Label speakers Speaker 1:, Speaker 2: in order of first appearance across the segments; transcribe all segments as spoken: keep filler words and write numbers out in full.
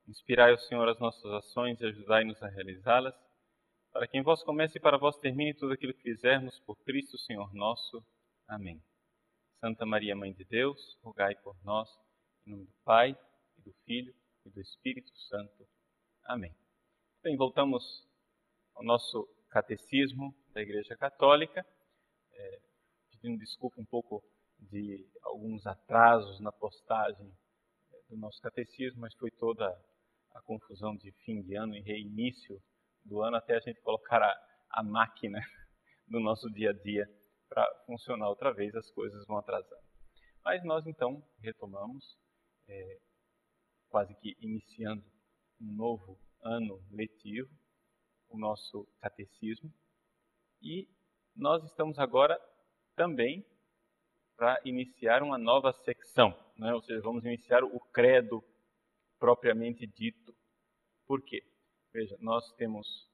Speaker 1: Inspirai, ó Senhor, as nossas ações e ajudai-nos a realizá-las, para que em vós comece e para vós termine tudo aquilo que fizermos por Cristo, Senhor nosso. Amém. Santa Maria, Mãe de Deus, rogai por nós, em nome do Pai, e do Filho, e do Espírito Santo. Amém. Bem, voltamos ao nosso catecismo da Igreja Católica, é, pedindo desculpa um pouco de alguns atrasos na postagem do nosso catecismo, mas foi toda a confusão de fim de ano e reinício do ano até a gente colocar a, a máquina do nosso dia a dia para funcionar outra vez, as coisas vão atrasando. Mas nós então retomamos, é, quase que iniciando um novo ano letivo, o nosso catecismo, e nós estamos agora também para iniciar uma nova secção, né? Ou seja, vamos iniciar o credo propriamente dito. Por quê? Veja, nós temos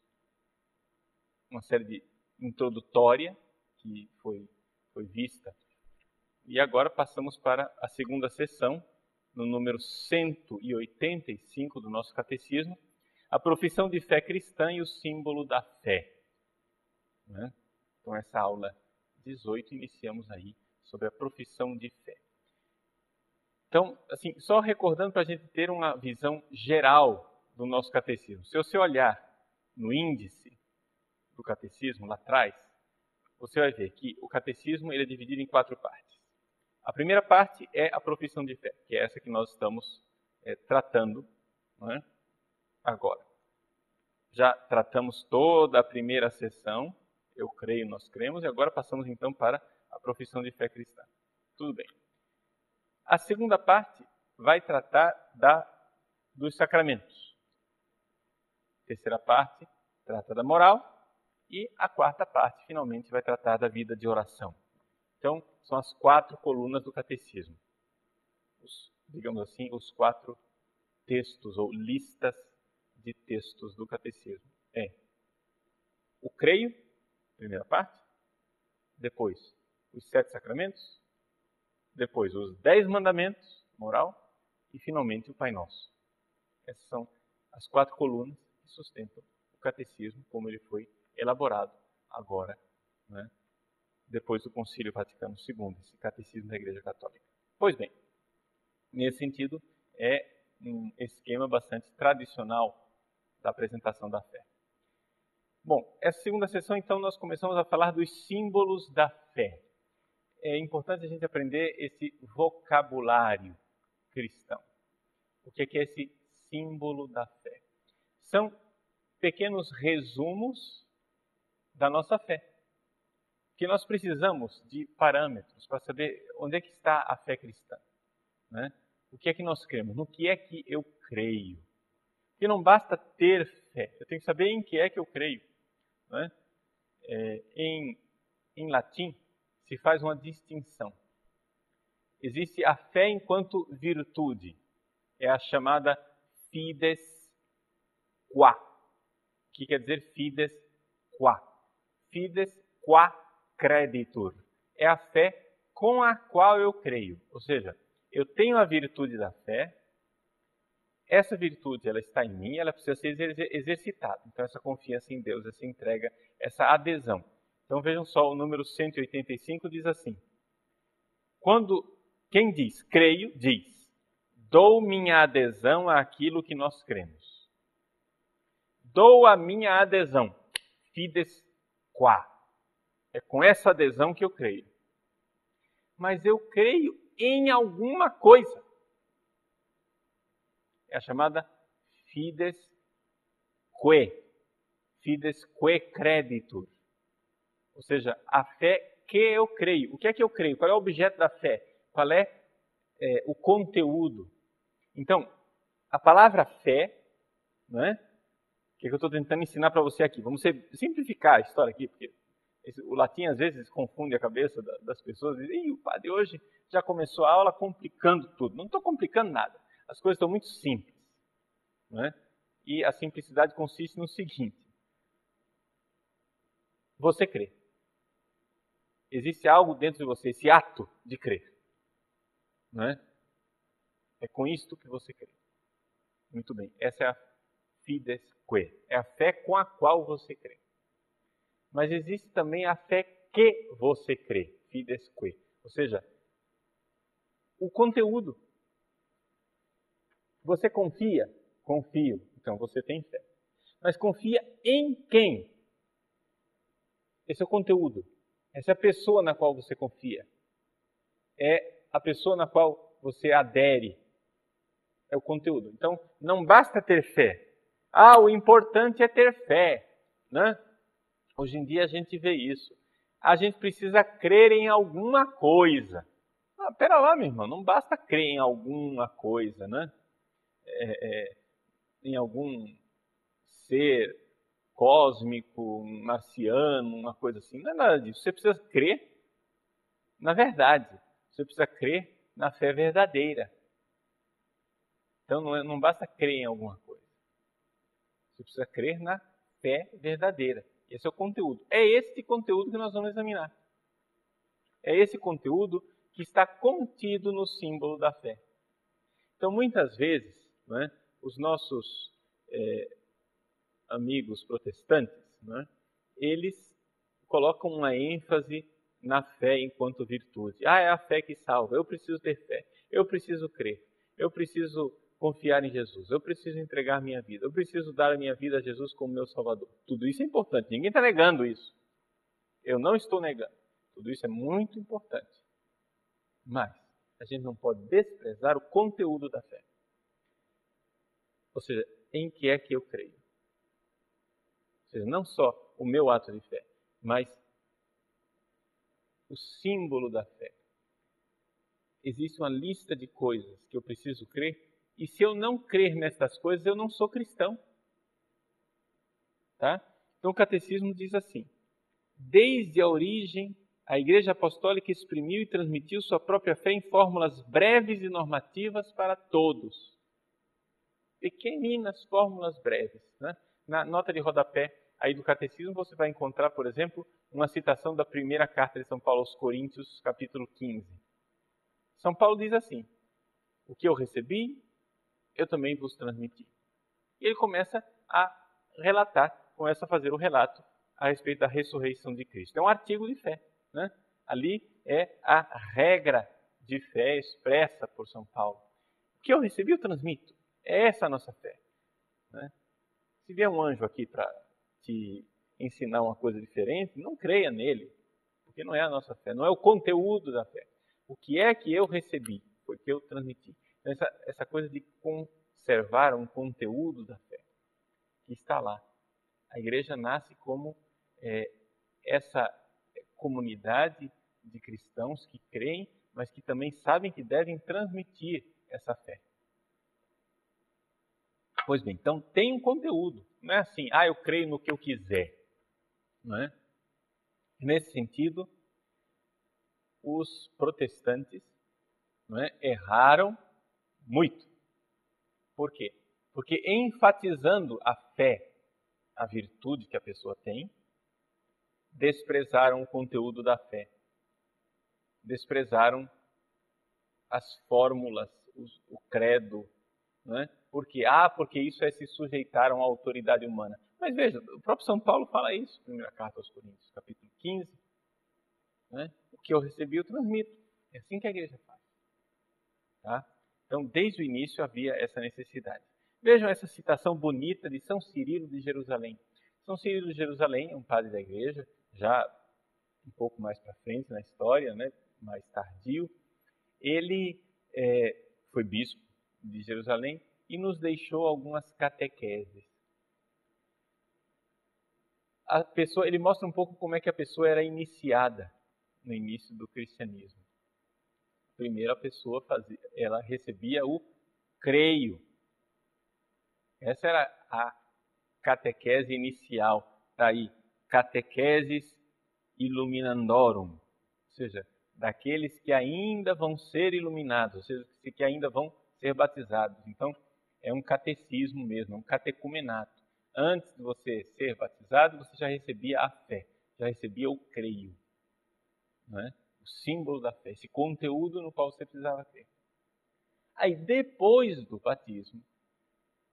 Speaker 1: uma série de introdutória que foi, foi vista, e agora passamos para a segunda sessão, no número cento e oitenta e cinco do nosso catecismo, a profissão de fé cristã e o símbolo da fé. Né? Então, essa aula dezoito, iniciamos aí sobre a profissão de fé. Então, assim, só recordando para a gente ter uma visão geral do nosso catecismo. Se você olhar no índice do catecismo, lá atrás, você vai ver que o catecismo ele é dividido em quatro partes. A primeira parte é a profissão de fé, que é essa que nós estamos é, tratando, não é? Agora. Já tratamos toda a primeira sessão, eu creio, nós cremos, e agora passamos então para a profissão de fé cristã. Tudo bem. A segunda parte vai tratar da, dos sacramentos. A terceira parte trata da moral. E a quarta parte, finalmente, vai tratar da vida de oração. Então, são as quatro colunas do catecismo. Os, digamos assim, os quatro textos ou listas de textos do catecismo. É o creio, primeira parte. Depois, os sete sacramentos. Depois, os dez mandamentos, moral. E, finalmente, o Pai Nosso. Essas são as quatro colunas que sustentam o catecismo, como ele foi elaborado agora, né, depois do Concílio Vaticano segundo, esse catecismo da Igreja Católica. Pois bem, nesse sentido, é um esquema bastante tradicional da apresentação da fé. Bom, essa segunda sessão, então, nós começamos a falar dos símbolos da fé. É importante a gente aprender esse vocabulário cristão. O que é esse símbolo da fé? São pequenos resumos da nossa fé. Que nós precisamos de parâmetros para saber onde é que está a fé cristã. Né? O que é que nós cremos? No que é que eu creio? Porque não basta ter fé, eu tenho que saber em que é que eu creio. Né? É, em, em latim, se faz uma distinção. Existe a fé enquanto virtude, é a chamada fides qua. O que quer dizer fides qua? Fides qua creditur. É a fé com a qual eu creio. Ou seja, eu tenho a virtude da fé, essa virtude ela está em mim, ela precisa ser exercitada. Então, essa confiança em Deus, essa entrega, essa adesão. Então, vejam só, o número cento e oitenta e cinco diz assim: quando quem diz creio, diz, dou minha adesão àquilo que nós cremos. Dou a minha adesão, fides qua. É com essa adesão que eu creio. Mas eu creio em alguma coisa. É a chamada fides que. Fides que creditur. Ou seja, a fé que eu creio. O que é que eu creio? Qual é o objeto da fé? Qual é, é o conteúdo? Então, a palavra fé, né? O que, é que eu estou tentando ensinar para você aqui? Vamos simplificar a história aqui, porque esse, o latim às vezes confunde a cabeça da, das pessoas. E o padre hoje já começou a aula complicando tudo. Não estou complicando nada. As coisas estão muito simples. Né? E a simplicidade consiste no seguinte: você crê. Existe algo dentro de você, esse ato de crer. Não é? É com isto que você crê. Muito bem, essa é a fides que, é a fé com a qual você crê. Mas existe também a fé que você crê, fides que, ou seja, o conteúdo. Você confia? Confio, então você tem fé. Mas confia em quem? Esse é o conteúdo. Essa é a pessoa na qual você confia. É a pessoa na qual você adere. É o conteúdo. Então, não basta ter fé. Ah, o importante é ter fé, né? Hoje em dia a gente vê isso. A gente precisa crer em alguma coisa. Ah, pera lá, meu irmão, não basta crer em alguma coisa, né? É, é, em algum ser cósmico, marciano, uma coisa assim. Não é nada disso. Você precisa crer na verdade. Você precisa crer na fé verdadeira. Então não, é, não basta crer em alguma coisa. Você precisa crer na fé verdadeira. Esse é o conteúdo. É esse conteúdo que nós vamos examinar. É esse conteúdo que está contido no símbolo da fé. Então, muitas vezes, né, os nossos é, amigos protestantes, né, eles colocam uma ênfase na fé enquanto virtude. Ah, é a fé que salva. Eu preciso ter fé. Eu preciso crer. Eu preciso confiar em Jesus. Eu preciso entregar minha vida. Eu preciso dar a minha vida a Jesus como meu Salvador. Tudo isso é importante. Ninguém está negando isso. Eu não estou negando. Tudo isso é muito importante. Mas a gente não pode desprezar o conteúdo da fé. Ou seja, em que é que eu creio. Ou seja, não só o meu ato de fé, mas o símbolo da fé. Existe uma lista de coisas que eu preciso crer, e se eu não crer nessas coisas, eu não sou cristão. Tá? Então o catecismo diz assim: desde a origem, a Igreja Apostólica exprimiu e transmitiu sua própria fé em fórmulas breves e normativas para todos. Pequeninas fórmulas breves. Né? Na nota de rodapé aí do catecismo você vai encontrar, por exemplo, uma citação da primeira carta de São Paulo aos Coríntios, capítulo quinze. São Paulo diz assim: o que eu recebi, eu também vos transmiti. E ele começa a relatar, começa a fazer o relato a respeito da ressurreição de Cristo. É um artigo de fé. Né? Ali é a regra de fé expressa por São Paulo. O que eu recebi, eu transmito. É essa a nossa fé. Né? Se vier um anjo aqui para te ensinar uma coisa diferente, não creia nele, porque não é a nossa fé, não é o conteúdo da fé. O que é que eu recebi? Foi que eu transmiti. Então, essa, essa coisa de conservar um conteúdo da fé que está lá. A igreja nasce como é, essa comunidade de cristãos que creem, mas que também sabem que devem transmitir essa fé. Pois bem, então tem um conteúdo. Não é assim, ah, eu creio no que eu quiser. Não é? Nesse sentido, os protestantes, não é, erraram muito. Por quê? Porque enfatizando a fé, a virtude que a pessoa tem, desprezaram o conteúdo da fé. Desprezaram as fórmulas, o credo, não é? Porque, ah, porque isso é se sujeitar a uma autoridade humana. Mas veja, o próprio São Paulo fala isso, primeira carta aos Coríntios, capítulo quinze. Né? O que eu recebi, eu transmito. É assim que a igreja faz. Tá? Então, desde o início havia essa necessidade. Vejam essa citação bonita de São Cirilo de Jerusalém. São Cirilo de Jerusalém é um padre da igreja, já um pouco mais para frente na história, né? Mais tardio. Ele é, foi bispo de Jerusalém e nos deixou algumas catequeses. A pessoa, ele mostra um pouco como é que a pessoa era iniciada no início do cristianismo. Primeiro a pessoa fazia, ela recebia o creio. Essa era a catequese inicial. Está aí, catequesis illuminandorum. Ou seja, daqueles que ainda vão ser iluminados, ou seja, que ainda vão ser batizados. Então, é um catecismo mesmo, um catecumenato. Antes de você ser batizado, você já recebia a fé, já recebia o creio. Não é? O símbolo da fé, esse conteúdo no qual você precisava crer. Aí, depois do batismo,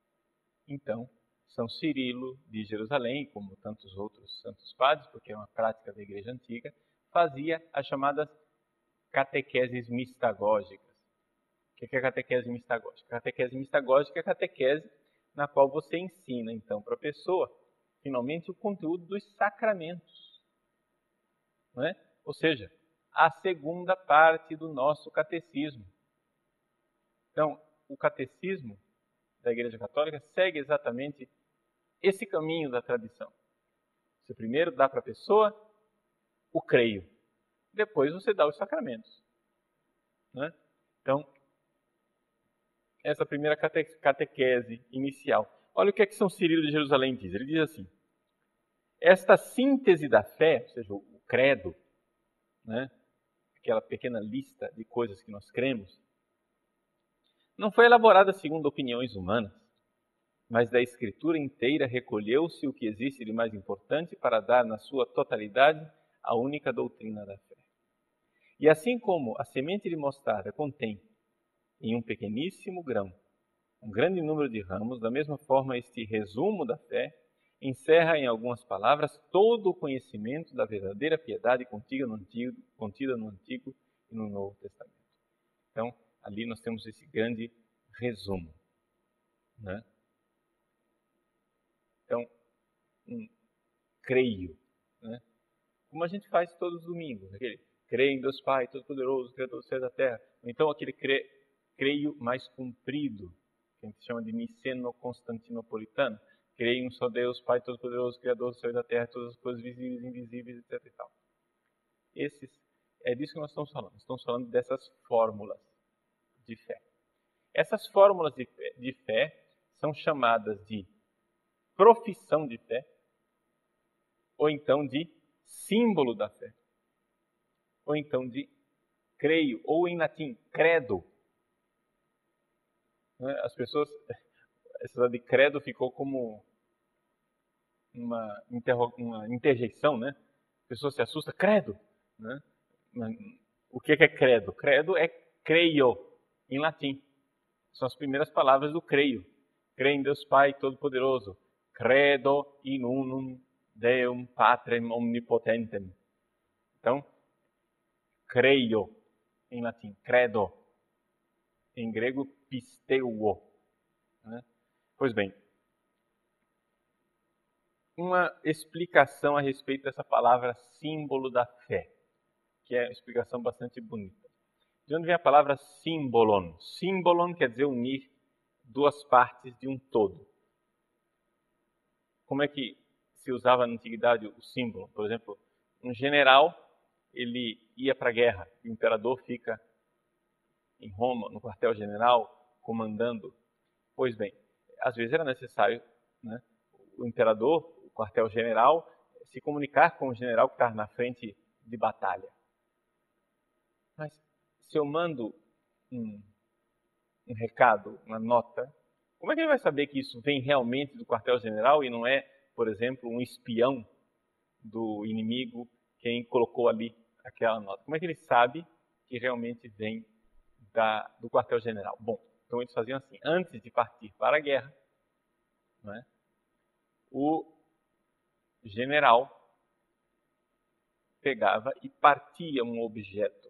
Speaker 1: Então, São Cirilo de Jerusalém, como tantos outros santos padres, porque é uma prática da Igreja Antiga, fazia as chamadas catequeses mistagógicas. O que é a catequese mistagógica? A catequese mistagógica é a catequese na qual você ensina, então, para a pessoa, finalmente, o conteúdo dos sacramentos. Não é? Ou seja, a segunda parte do nosso catecismo. Então, o catecismo da Igreja Católica segue exatamente esse caminho da tradição. Você primeiro dá para a pessoa o creio, depois você dá os sacramentos. Não é? Então, essa primeira cate catequese inicial. Olha o que é que São Cirilo de Jerusalém diz. Ele diz assim: esta síntese da fé, ou seja, o credo, né, aquela pequena lista de coisas que nós cremos, não foi elaborada segundo opiniões humanas, mas da Escritura inteira recolheu-se o que existe de mais importante para dar na sua totalidade a única doutrina da fé. E assim como a semente de mostarda contém em um pequeníssimo grão um grande número de ramos, da mesma forma este resumo da fé encerra em algumas palavras todo o conhecimento da verdadeira piedade contida no Antigo, contida no Antigo e no Novo Testamento. Então, ali nós temos esse grande resumo, né? Então, um creio, né? Como a gente faz todos os domingos, aquele creio em Deus Pai, Todo-Poderoso, Criador dos céus e da terra. Ou então aquele cre, creio mais comprido, que a gente chama de niceno-constantinopolitano. Creio em um só Deus, Pai Todo-Poderoso, Criador dos céus e da terra, todas as coisas visíveis e invisíveis, etc e tal. Esses, é disso que nós estamos falando. Estamos falando dessas fórmulas de fé. Essas fórmulas de fé, de fé são chamadas de profissão de fé, ou então de símbolo da fé, ou então de creio, ou em latim, credo. As pessoas, essa de credo ficou como uma, interro, uma interjeição, né? A pessoa se assusta, credo, né? O que é credo? Credo é creio, em latim. São as primeiras palavras do creio. Creio em Deus Pai Todo-Poderoso. Credo in unum Deum Patrem Omnipotentem. Então, creio, em latim, credo. Em grego, pisteuo. Né? Pois bem, uma explicação a respeito dessa palavra símbolo da fé, que é uma explicação bastante bonita. De onde vem a palavra símbolon? Símbolon quer dizer unir duas partes de um todo. Como é que se usava na antiguidade o símbolo? Por exemplo, um general, ele ia para a guerra, o imperador fica em Roma, no quartel-general, comandando. Pois bem, às vezes era necessário, né, o imperador, o quartel-general, se comunicar com o general que estava na frente de batalha. Mas se eu mando um, um recado, uma nota, como é que ele vai saber que isso vem realmente do quartel-general e não é, por exemplo, um espião do inimigo quem colocou ali aquela nota? Como é que ele sabe que realmente vem da, do quartel-general? Bom, então eles faziam assim, antes de partir para a guerra, né, o general pegava e partia um objeto.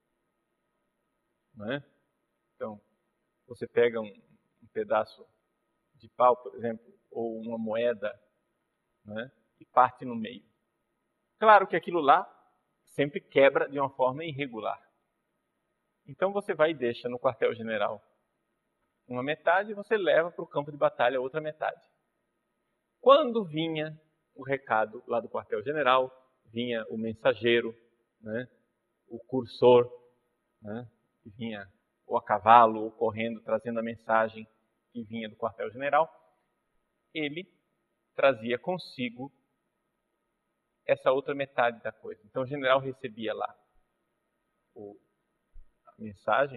Speaker 1: Né? Então, você pega um, um pedaço de pau, por exemplo, ou uma moeda, né, e parte no meio. Claro que aquilo lá sempre quebra de uma forma irregular. Então você vai e deixa no quartel-general uma metade e você leva para o campo de batalha a outra metade. Quando vinha o recado lá do quartel-general, vinha o mensageiro, né, o cursor, né, que vinha ou a cavalo ou correndo trazendo a mensagem que vinha do quartel-general, ele trazia consigo essa outra metade da coisa. Então o general recebia lá o, a mensagem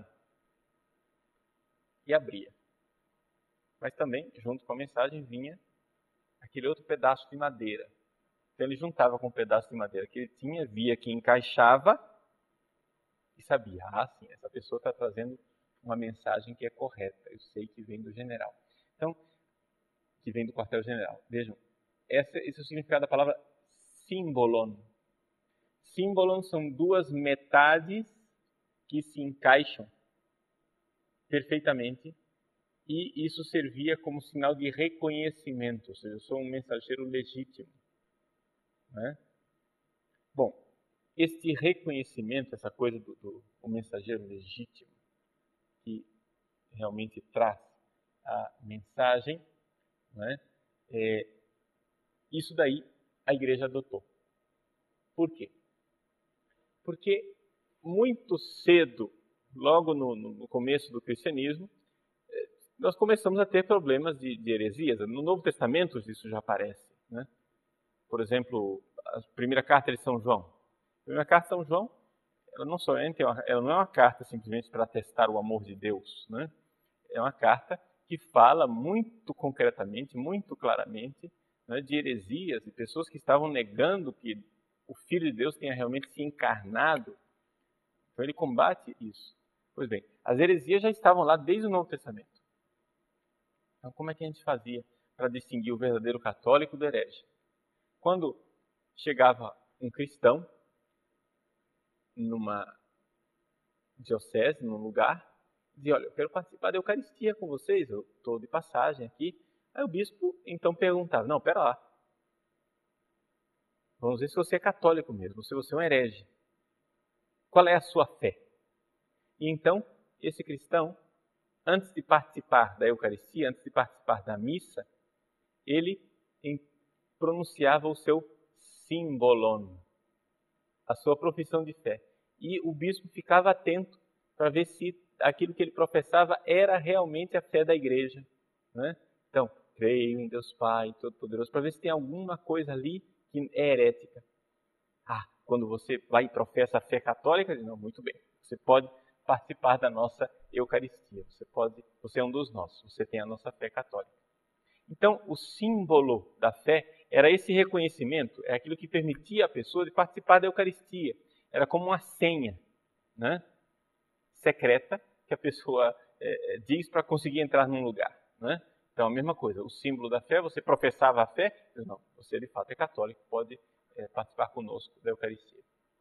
Speaker 1: e abria. Mas também, junto com a mensagem, vinha aquele outro pedaço de madeira. Então ele juntava com o pedaço de madeira que ele tinha, via que encaixava e sabia, ah, sim, essa pessoa está trazendo uma mensagem que é correta, eu sei que vem do general. Então, que vem do quartel-general. Vejam, esse, esse é o significado da palavra símbolon. Símbolon são duas metades que se encaixam perfeitamente e isso servia como sinal de reconhecimento, ou seja, eu sou um mensageiro legítimo. Né? Bom, este reconhecimento, essa coisa do, do o mensageiro legítimo, que realmente traz a mensagem, né? é, isso daí a igreja adotou. Por quê? Porque muito cedo, logo no, no começo do cristianismo, nós começamos a ter problemas de, de heresias. No Novo Testamento isso já aparece. Né? Por exemplo, a primeira carta de São João. A primeira carta de São João, ela não, somente é uma, ela não é uma carta simplesmente para atestar o amor de Deus. Né? É uma carta que fala muito concretamente, muito claramente, né, de heresias, de pessoas que estavam negando que o Filho de Deus tenha realmente se encarnado. Então ele combate isso. Pois bem, as heresias já estavam lá desde o Novo Testamento. Então como é que a gente fazia para distinguir o verdadeiro católico do herege? Quando chegava um cristão numa diocese, num lugar, dizia, olha, eu quero participar da Eucaristia com vocês, eu estou de passagem aqui. Aí o bispo então perguntava, não, pera lá, vamos ver se você é católico mesmo, se você é um herege. Qual é a sua fé? E então, esse cristão, antes de participar da Eucaristia, antes de participar da missa, ele pronunciava o seu símbolon, a sua profissão de fé. E o bispo ficava atento para ver se aquilo que ele professava era realmente a fé da igreja. Né? Então, creio em Deus Pai Todo-Poderoso, para ver se tem alguma coisa ali que é herética. Ah, quando você vai e professa a fé católica, diz, não, muito bem, você pode participar da nossa Eucaristia, você, pode, você é um dos nossos, você tem a nossa fé católica. Então, o símbolo da fé era esse reconhecimento, é aquilo que permitia a pessoa de participar da Eucaristia. Era como uma senha, né, secreta que a pessoa é, diz para conseguir entrar num lugar. Né? Então, a mesma coisa, o símbolo da fé, você professava a fé, diz, não, você de fato é católico, pode é, participar conosco da Eucaristia.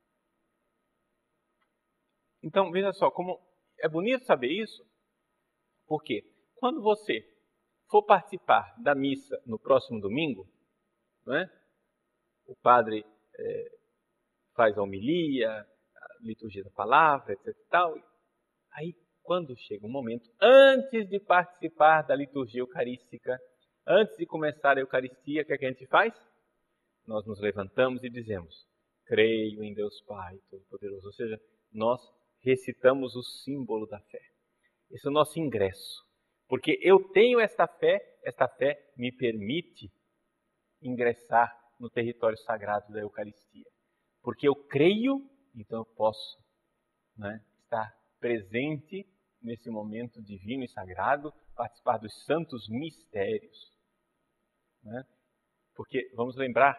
Speaker 1: Então, veja só, como é bonito saber isso, porque quando você for participar da missa no próximo domingo, né, o padre é, faz a homilia, a liturgia da palavra, etc e tal. Aí, quando chega um momento, antes de participar da liturgia eucarística, antes de começar a Eucaristia, o que, é que a gente faz? Nós nos levantamos e dizemos, creio em Deus Pai Todo-Poderoso. Ou seja, nós recitamos o símbolo da fé. Esse é o nosso ingresso. Porque eu tenho esta fé, esta fé me permite ingressar no território sagrado da Eucaristia. Porque eu creio, então eu posso, né, estar presente nesse momento divino e sagrado, participar dos santos mistérios. Né? Porque vamos lembrar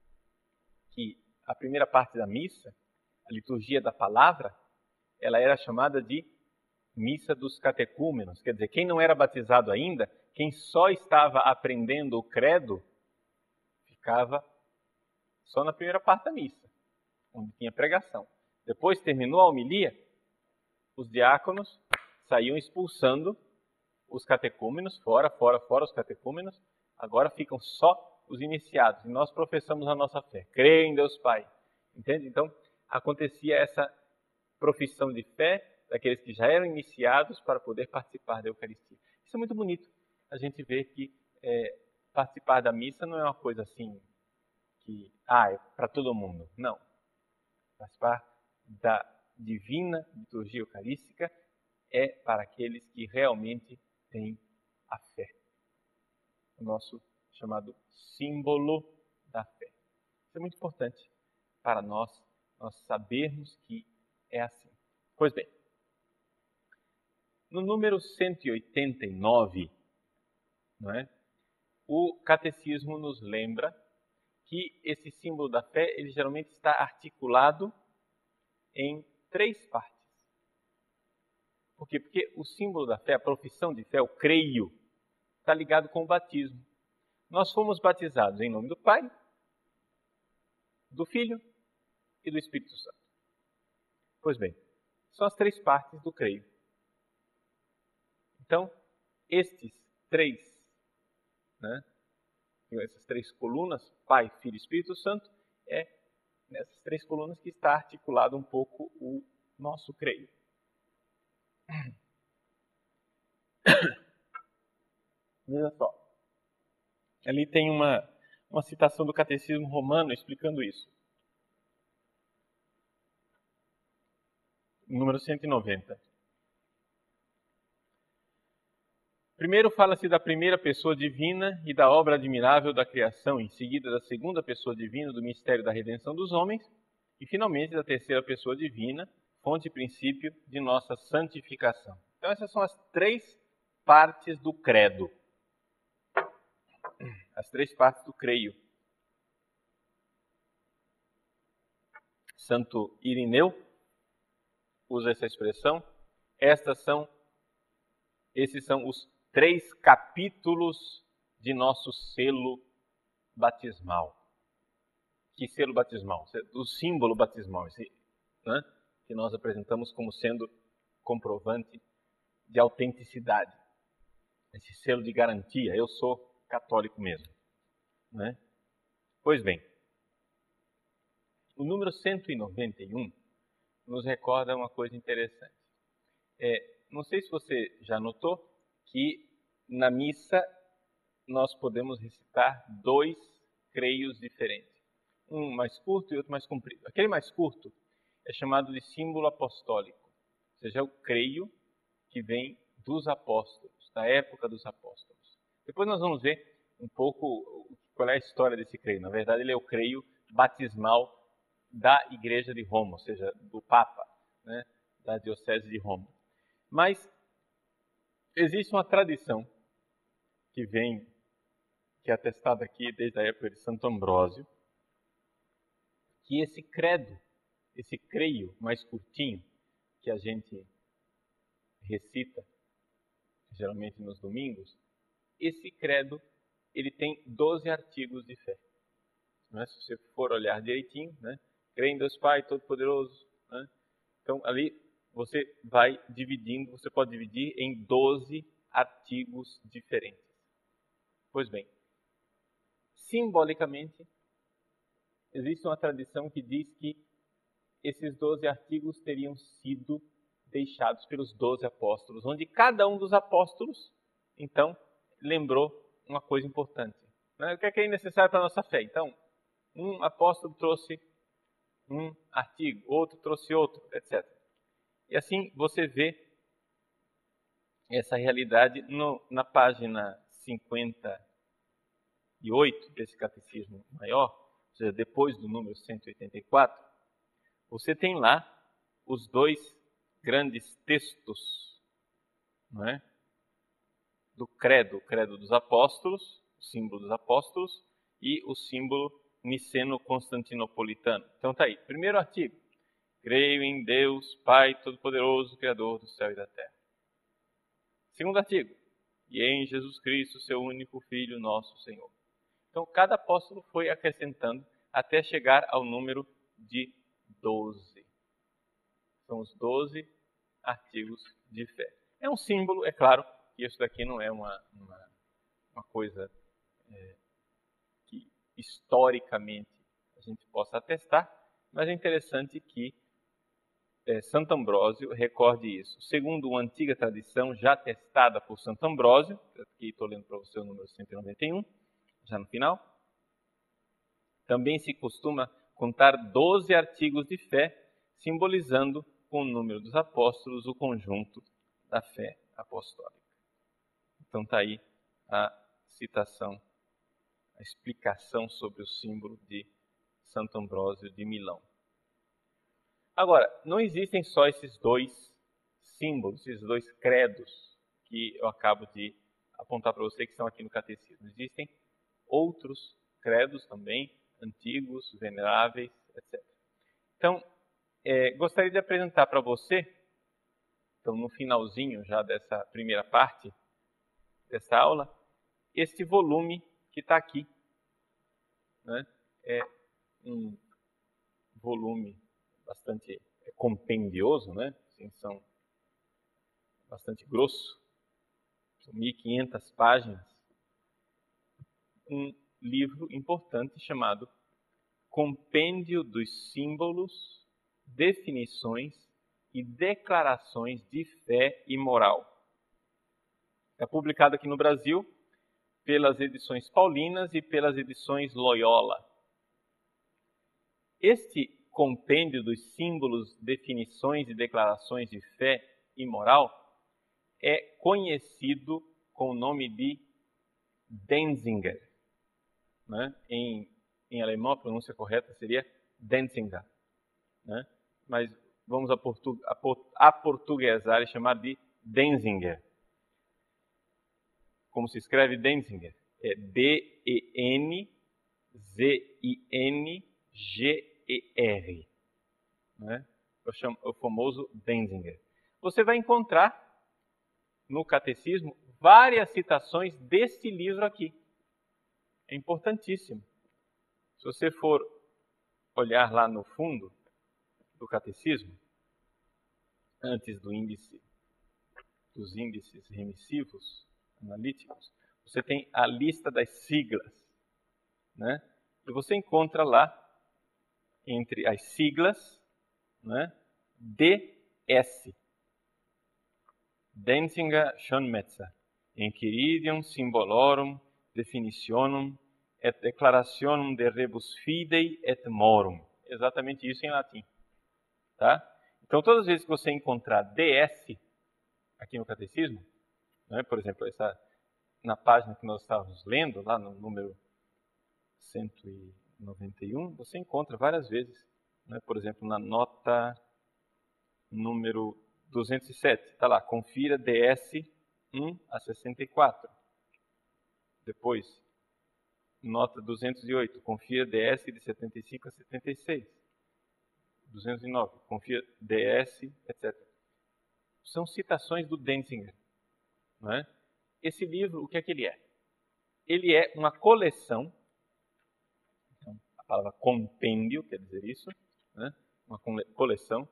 Speaker 1: que a primeira parte da missa, a liturgia da palavra, ela era chamada de missa dos catecúmenos. Quer dizer, quem não era batizado ainda, quem só estava aprendendo o credo, ficava só na primeira parte da missa, onde tinha pregação. Depois terminou a homilia, os diáconos saíam expulsando os catecúmenos, fora, fora, fora os catecúmenos, agora ficam só os iniciados, e nós professamos a nossa fé, creio em Deus Pai, entende? Então, acontecia essa profissão de fé daqueles que já eram iniciados para poder participar da Eucaristia. Isso é muito bonito, a gente vê que é, participar da missa não é uma coisa assim, que, ah, é para todo mundo, não. Participar da divina liturgia eucarística é para aqueles que realmente têm a fé. O nosso chamado símbolo da fé. Isso é muito importante para nós, nós sabermos que é assim. Pois bem, no número cento e oitenta e nove, não é, o catecismo nos lembra que esse símbolo da fé, ele geralmente está articulado em três partes. Por quê? Porque o símbolo da fé, a profissão de fé, o creio, está ligado com o batismo. nós fomos batizados em nome do Pai, do Filho e do Espírito Santo. Pois bem, são as três partes do creio. Então, estes três, né, essas três colunas, Pai, Filho e Espírito Santo, é nessas três colunas que está articulado um pouco o nosso creio. Veja só. Ali tem uma, uma citação do Catecismo Romano explicando isso. Número cento e noventa. Primeiro fala-se da primeira pessoa divina e da obra admirável da criação, em seguida da segunda pessoa divina do mistério da redenção dos homens e finalmente da terceira pessoa divina, fonte e princípio de nossa santificação. Então essas são as três partes do credo. As três partes do creio. Santo Irineu usa essa expressão. Estas são, esses são os três capítulos de nosso selo batismal. Que selo batismal? O símbolo batismal, esse, né, que nós apresentamos como sendo comprovante de autenticidade. Esse selo de garantia, eu sou católico mesmo, né? Pois bem, o número cento e noventa e um nos recorda uma coisa interessante. É, não sei se você já notou que na missa nós podemos recitar dois creios diferentes. Um mais curto e outro mais comprido. Aquele mais curto é chamado de símbolo apostólico, ou seja, é o creio que vem dos apóstolos, da época dos apóstolos. Depois nós vamos ver um pouco qual é a história desse creio. Na verdade, ele é o creio batismal da Igreja de Roma, ou seja, do Papa, né, da Diocese de Roma. Mas existe uma tradição que vem, que é atestada aqui desde a época de Santo Ambrósio, que esse credo, esse creio mais curtinho, que a gente recita, geralmente nos domingos, esse credo, ele tem doze artigos de fé. Né? Se você for olhar direitinho, né? Crê em Deus Pai Todo-Poderoso. Né? Então, ali você vai dividindo, você pode dividir em doze artigos diferentes. Pois bem, simbolicamente, existe uma tradição que diz que esses doze artigos teriam sido deixados pelos doze apóstolos, onde cada um dos apóstolos, então, lembrou uma coisa importante. Né? O que é que é necessário para a nossa fé? Então, um apóstolo trouxe um artigo, outro trouxe outro, etcétera. E assim você vê essa realidade no, na página cinquenta e oito desse catecismo maior, ou seja, depois do número cento e oitenta e quatro, você tem lá os dois grandes textos, não é? Do credo, o credo dos apóstolos, o símbolo dos apóstolos, e o símbolo niceno-constantinopolitano. Então tá aí, primeiro artigo, creio em Deus, Pai Todo-Poderoso, Criador do céu e da terra. Segundo artigo, e em Jesus Cristo, seu único Filho, nosso Senhor. Então cada apóstolo foi acrescentando até chegar ao número de doze. São os doze artigos de fé. É um símbolo, é claro, que isso daqui não é uma, uma, uma coisa é, que historicamente a gente possa atestar, mas é interessante que é, Santo Ambrósio recorde isso. Segundo uma antiga tradição já atestada por Santo Ambrósio, aqui estou lendo para você o número cento e noventa e um, já no final, também se costuma contar doze artigos de fé, simbolizando com o número dos apóstolos o conjunto da fé apostólica. Então está aí a citação, a explicação sobre o símbolo de Santo Ambrósio de Milão. Agora, não existem só esses dois símbolos, esses dois credos que eu acabo de apontar para você que estão aqui no catecismo. Existem outros credos também, antigos, veneráveis, etcétera. Então, é, gostaria de apresentar para você, então no finalzinho já dessa primeira parte dessa aula, este volume que que está aqui. Né? É um volume bastante compendioso, né? Assim, são bastante grosso, são mil e quinhentas páginas. Um livro importante chamado Compêndio dos Símbolos, Definições e Declarações de Fé e Moral. É publicado aqui no Brasil pelas edições Paulinas e pelas edições Loyola. Este compêndio dos símbolos, definições e declarações de fé e moral é conhecido com o nome de Denzinger. Né? Em, em alemão, a pronúncia correta seria Denzinger. Né? Mas vamos a, portu, a, a portuguesar e chamar de Denzinger. Como se escreve Denzinger? É D E N Z I N G E R. Né? Eu chamo, o famoso Denzinger. Você vai encontrar no Catecismo várias citações deste livro aqui. É importantíssimo. Se você for olhar lá no fundo do Catecismo, antes do índice, dos índices remissivos, analíticos, você tem a lista das siglas, né? E você encontra lá, entre as siglas, né, D S, Denzinger Schönmetzer, Enchiridium Symbolorum Definitionum et Declarationum de Rebus Fidei et Morum. Exatamente isso em latim. Tá? Então, todas as vezes que você encontrar D S aqui no Catecismo, né, por exemplo, essa, na página que nós estávamos lendo, lá no número cento e noventa e um, você encontra várias vezes. Né, por exemplo, na nota número duzentos e sete, está lá, confira D S um a sessenta e quatro. Depois, nota duzentos e oito, confira D S de setenta e cinco a setenta e seis. duzentos e nove, confira D S, etcétera. São citações do Denzinger. Não é? Esse livro, o que é que ele é? Ele é uma coleção, então, a palavra compêndio quer dizer isso, né? Uma coleção.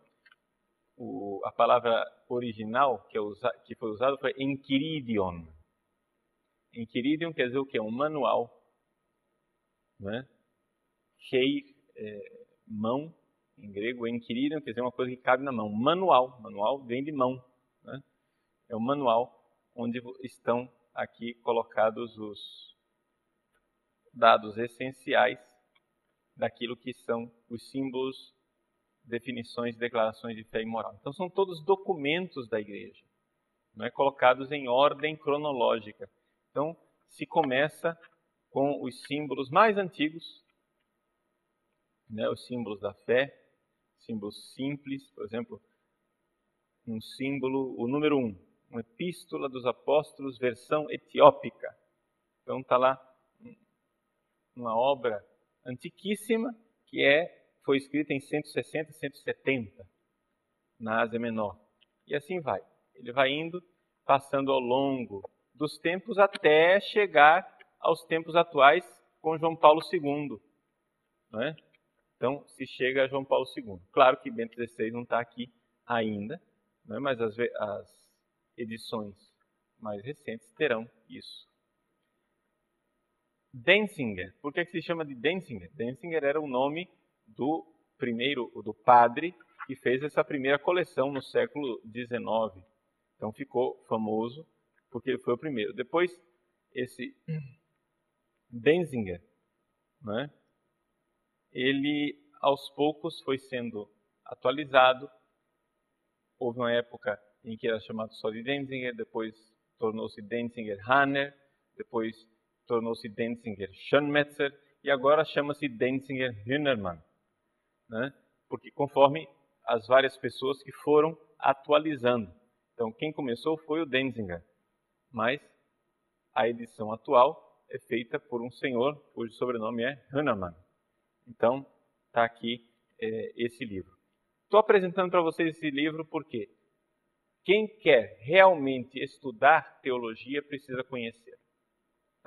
Speaker 1: O, a palavra original que, é usa, que foi usada foi Enchiridion. Enchiridion quer dizer o quê? Um manual. Né? Chei, é, mão, em grego, Enchiridion quer dizer uma coisa que cabe na mão. Manual, manual vem de mão. Né? É um manual onde estão aqui colocados os dados essenciais daquilo que são os símbolos, definições e declarações de fé e moral. Então, são todos documentos da igreja, não é? Colocados em ordem cronológica. Então, se começa com os símbolos mais antigos, né? Os símbolos da fé, símbolos simples, por exemplo, um símbolo, o número um, uma epístola dos apóstolos, versão etiópica. Então, está lá uma obra antiquíssima que é foi escrita em cento e sessenta, cento e setenta, na Ásia Menor. E assim vai. Ele vai indo, passando ao longo dos tempos até chegar aos tempos atuais com João Paulo segundo. Não é? Então, se chega a João Paulo segundo. Claro que Bento dezesseis não está aqui ainda, não é? Mas as, as edições mais recentes terão isso. Denzinger. Por que, que se chama de Denzinger? Denzinger era o nome do primeiro, do padre que fez essa primeira coleção no século dezenove. Então ficou famoso porque ele foi o primeiro. Depois, esse Denzinger, né, ele aos poucos foi sendo atualizado. Houve uma época em que era chamado só de Denzinger, depois tornou-se Denzinger-Hanner, depois tornou-se Denzinger-Schönmetzer e agora chama-se Denzinger-Hünermann, né? Porque conforme as várias pessoas que foram atualizando. Então, quem começou foi o Denzinger, mas a edição atual é feita por um senhor cujo sobrenome é Hünermann. Então, está aqui é, esse livro. Estou apresentando para vocês esse livro porque quem quer realmente estudar teologia precisa conhecer. Tá?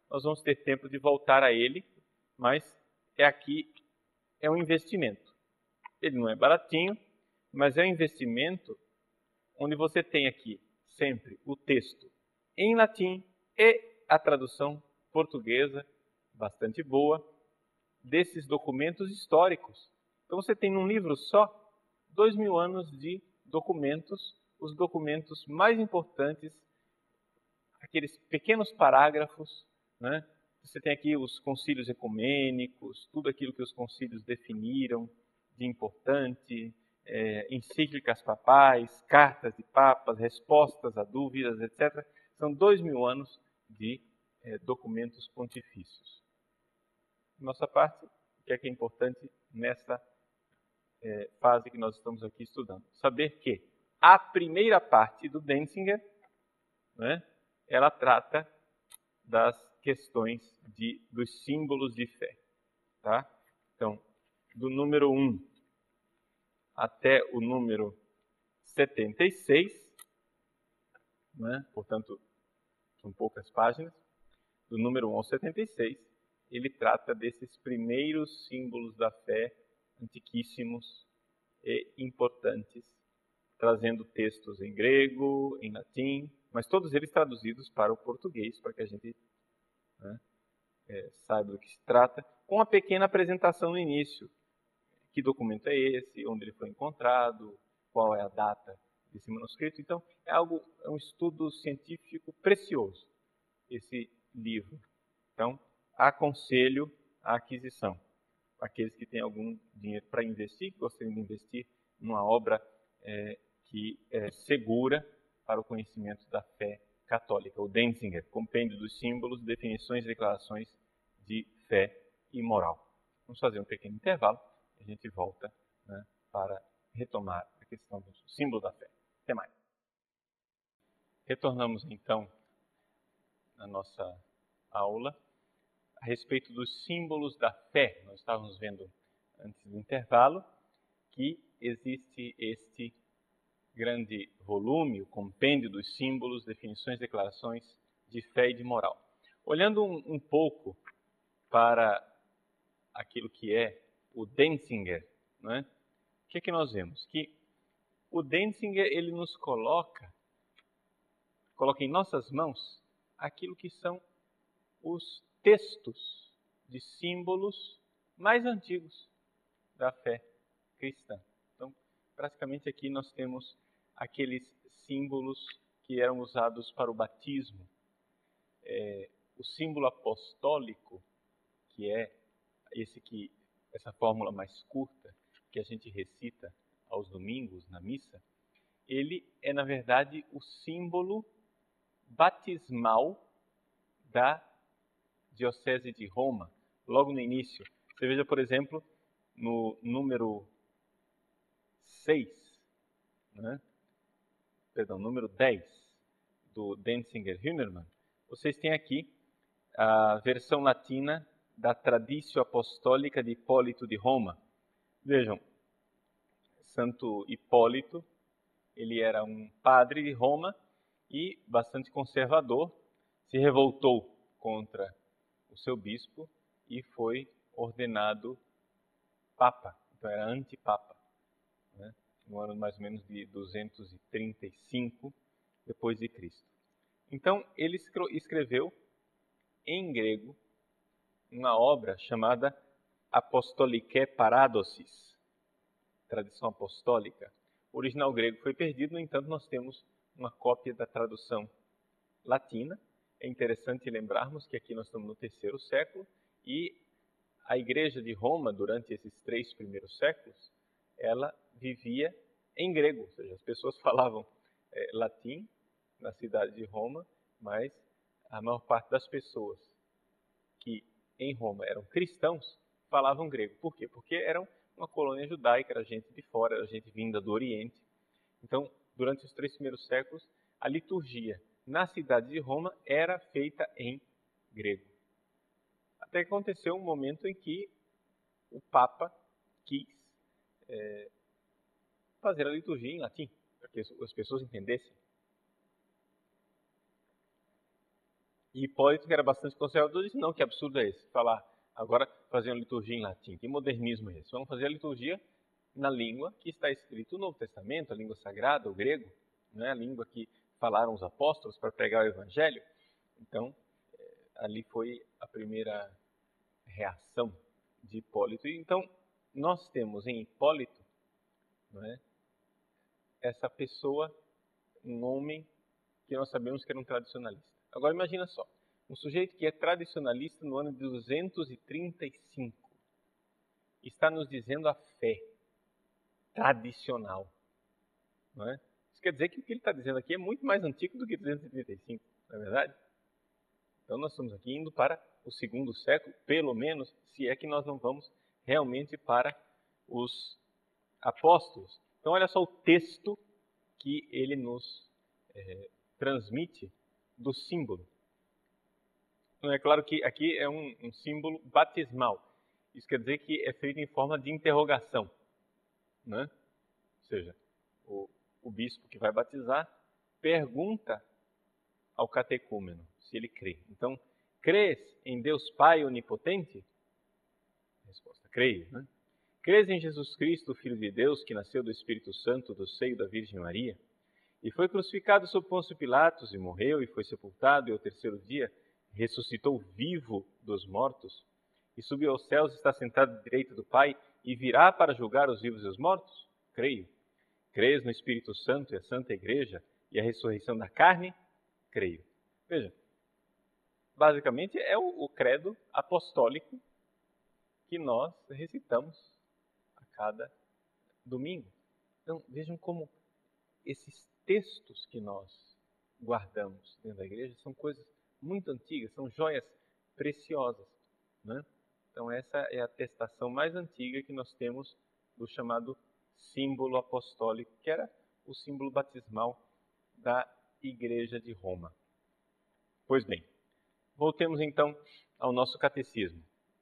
Speaker 1: nós vamos ter tempo de voltar a ele, mas é aqui, é um investimento. Ele não é baratinho, mas é um investimento onde você tem aqui sempre o texto em latim e a tradução portuguesa, bastante boa, desses documentos históricos. Então você tem num livro só dois mil anos de documentos, os documentos mais importantes, aqueles pequenos parágrafos, né? Você tem aqui os concílios ecumênicos, tudo aquilo que os concílios definiram de importante, é, encíclicas papais, cartas de papas, respostas a dúvidas, etcétera. São dois mil anos de é, documentos pontifícios. Nossa parte, o que é que é importante nessa é, fase que nós estamos aqui estudando? Saber que a primeira parte do Denzinger, né, ela trata das questões de, dos símbolos de fé. Tá? Então, do número um até o número setenta e seis, né, portanto, são poucas páginas, do número um ao setenta e seis, ele trata desses primeiros símbolos da fé, antiquíssimos e importantes, trazendo textos em grego, em latim, mas todos eles traduzidos para o português, para que a gente né, é, saiba do que se trata, com uma pequena apresentação no início. Que documento é esse, onde ele foi encontrado, qual é a data desse manuscrito. Então, é algo, é um estudo científico precioso, esse livro. Então, aconselho a aquisição. Aqueles que têm algum dinheiro para investir, que gostariam de investir numa obra é, que é segura para o conhecimento da fé católica. O Denzinger, Compêndio dos Símbolos, Definições e Declarações de Fé e Moral. Vamos fazer um pequeno intervalo. A gente volta né, para retomar a questão do símbolo da fé. Até mais. Retornamos então na nossa aula a respeito dos símbolos da fé. Nós estávamos vendo antes do intervalo que existe este grande volume, o Compêndio dos Símbolos, Definições e Declarações de Fé e de Moral. Olhando um, um pouco para aquilo que é o Denzinger, não é? O que é que nós vemos? Que o Denzinger, ele nos coloca, coloca em nossas mãos aquilo que são os textos de símbolos mais antigos da fé cristã. Então, praticamente aqui nós temos aqueles símbolos que eram usados para o batismo. É, o símbolo apostólico, que é esse que essa fórmula mais curta que a gente recita aos domingos na missa, ele é, na verdade, o símbolo batismal da Diocese de Roma, logo no início. Você veja, por exemplo, no número seis, né? Perdão, número dez do Denzinger Hünermann, vocês têm aqui a versão latina da Traditio Apostólica de Hipólito de Roma. Vejam, Santo Hipólito, ele era um padre de Roma e bastante conservador, se revoltou contra o seu bispo e foi ordenado papa, então era antipapa, né? No ano mais ou menos de duzentos e trinta e cinco depois de Cristo. Então, ele escreveu em grego uma obra chamada Apostolicae Paradosis, tradição apostólica. O original grego foi perdido, no entanto, nós temos uma cópia da tradução latina. É interessante lembrarmos que aqui nós estamos no terceiro século e a Igreja de Roma, durante esses três primeiros séculos, ela vivia em grego, ou seja, as pessoas falavam é, latim na cidade de Roma, mas a maior parte das pessoas que em Roma eram cristãos falavam grego. Por quê? Porque eram uma colônia judaica, era gente de fora, era gente vinda do Oriente. Então, durante os três primeiros séculos, a liturgia na cidade de Roma era feita em grego. Até que aconteceu um momento em que o Papa quis é, fazer a liturgia em latim, para que as pessoas entendessem.
Speaker 2: E Hipólito, que era bastante conservador, disse, não, que absurdo é esse? Falar, agora fazer uma liturgia em latim. Que modernismo é esse? Vamos fazer a liturgia na língua que está escrito no Novo Testamento, a língua sagrada, o grego, né? A língua que falaram os apóstolos para pregar o evangelho. Então, ali foi a primeira reação de Hipólito. Então, nós temos em Hipólito, não é, essa pessoa, um homem que nós sabemos que era um tradicionalista. Agora imagina só, um sujeito que é tradicionalista no ano de duzentos e trinta e cinco está nos dizendo a fé tradicional, não é? Isso quer dizer que o que ele está dizendo aqui é muito mais antigo do que duzentos e trinta e cinco, não é verdade? Então nós estamos aqui indo para o segundo século, pelo menos, se é que nós não vamos realmente para os apóstolos. Então olha só o texto que ele nos é, transmite do símbolo. Então, é claro que aqui é um, um símbolo batismal. Isso quer dizer que é feito em forma de interrogação, né? Ou seja, o, o bispo que vai batizar pergunta ao catecúmeno se ele crê. Então, crês em Deus Pai Onipotente? Resposta, creio, né? Crês em Jesus Cristo, Filho de Deus, que nasceu do Espírito Santo do seio da Virgem Maria? E foi crucificado sob Pôncio Pilatos, e morreu, e foi sepultado, e ao terceiro dia ressuscitou vivo dos mortos, e subiu aos céus, está sentado à direita do Pai, e virá para julgar os vivos e os mortos? Creio. Crês no Espírito Santo e a Santa Igreja, e a ressurreição da carne? Creio. Veja, basicamente é o, o credo apostólico que nós recitamos a cada domingo. Então, vejam como esses textos que nós guardamos dentro da igreja são coisas muito antigas, são joias preciosas, né? Então essa é a atestação mais antiga que nós temos do chamado símbolo apostólico, que era o símbolo batismal da Igreja de Roma. Pois bem, voltemos então ao nosso catecismo.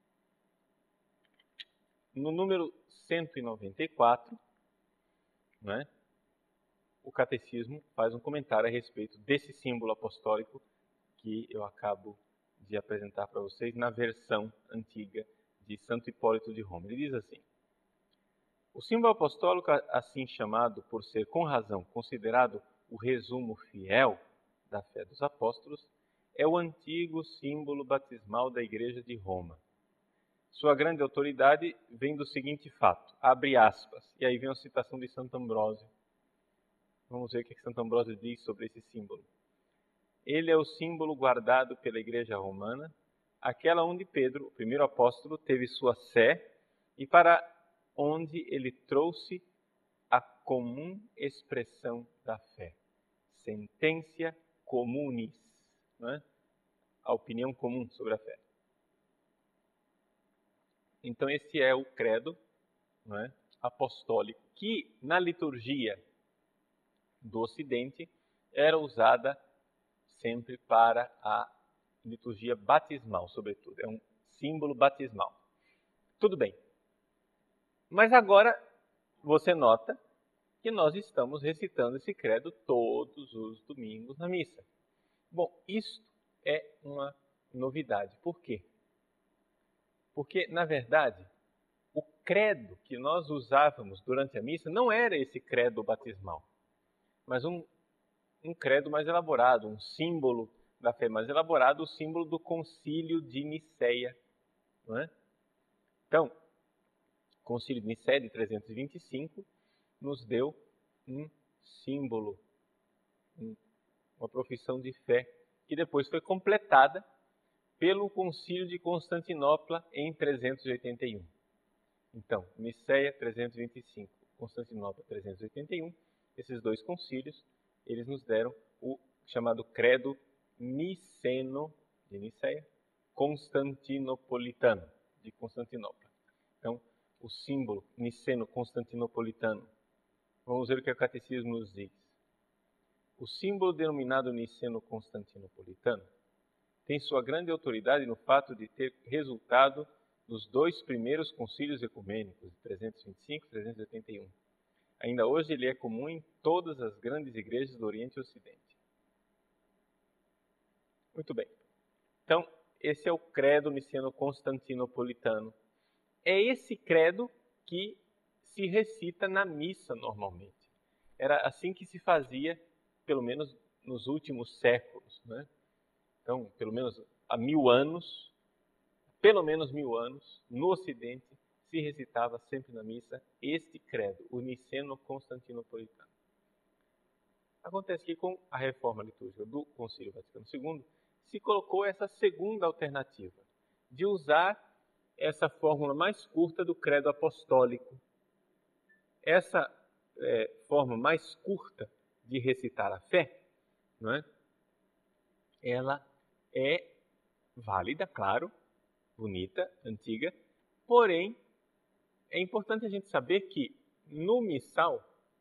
Speaker 2: No número cento e noventa e quatro, né, o catecismo faz um comentário a respeito desse símbolo apostólico que eu acabo de apresentar para vocês na versão antiga de Santo Hipólito de Roma. Ele diz assim: o símbolo apostólico, assim chamado por ser com razão considerado o resumo fiel da fé dos apóstolos, é o antigo símbolo batismal da Igreja de Roma. Sua grande autoridade vem do seguinte fato, abre aspas, e aí vem uma citação de Santo Ambrósio. Vamos ver o que Santo Ambrósio diz sobre esse símbolo. Ele é o símbolo guardado pela Igreja Romana, aquela onde Pedro, o primeiro apóstolo, teve sua sé e para onde ele trouxe a comum expressão da fé. Sententia communis, não é? A opinião comum sobre a fé. Então esse é o credo, não é, apostólico, que na liturgia do Ocidente era usada sempre para a liturgia batismal, sobretudo. É um símbolo batismal. Tudo bem. Mas agora você nota que nós estamos recitando esse credo todos os domingos na missa. Bom, isto é uma novidade. Por quê? Porque, na verdade, o credo que nós usávamos durante a missa não era esse credo batismal, mas um, um credo mais elaborado, um símbolo da fé mais elaborado, o símbolo do Concílio de Nicéia, não é? Então, o Concílio de Nicéia de trezentos e vinte e cinco nos deu um símbolo, um, uma profissão de fé, que depois foi completada pelo Concílio de Constantinopla em trezentos e oitenta e um. Então, Nicéia trezentos e vinte e cinco, Constantinopla trezentos e oitenta e um, esses dois concílios, eles nos deram o chamado credo niceno de Nicéia, constantinopolitano de Constantinopla. Então, o símbolo niceno-constantinopolitano. Vamos ver o que o catecismo nos diz. O símbolo denominado niceno-constantinopolitano tem sua grande autoridade no fato de ter resultado dos dois primeiros concílios ecumênicos, de trezentos e vinte e cinco e trezentos e oitenta e um. Ainda hoje ele é comum em todas as grandes igrejas do Oriente e Ocidente. Muito bem. Então, esse é o credo niceno-constantinopolitano. É esse credo que se recita na missa normalmente. Era assim que se fazia, pelo menos nos últimos séculos, né? Então, pelo menos há mil anos, pelo menos mil anos, no Ocidente, se recitava sempre na missa este credo, o niceno-constantinopolitano. Acontece que com a reforma litúrgica do Concílio Vaticano segundo, se colocou essa segunda alternativa, de usar essa fórmula mais curta do credo apostólico. Essa é, forma mais curta de recitar a fé, não é? Ela é válida, claro, bonita, antiga, porém, é importante a gente saber que no missal,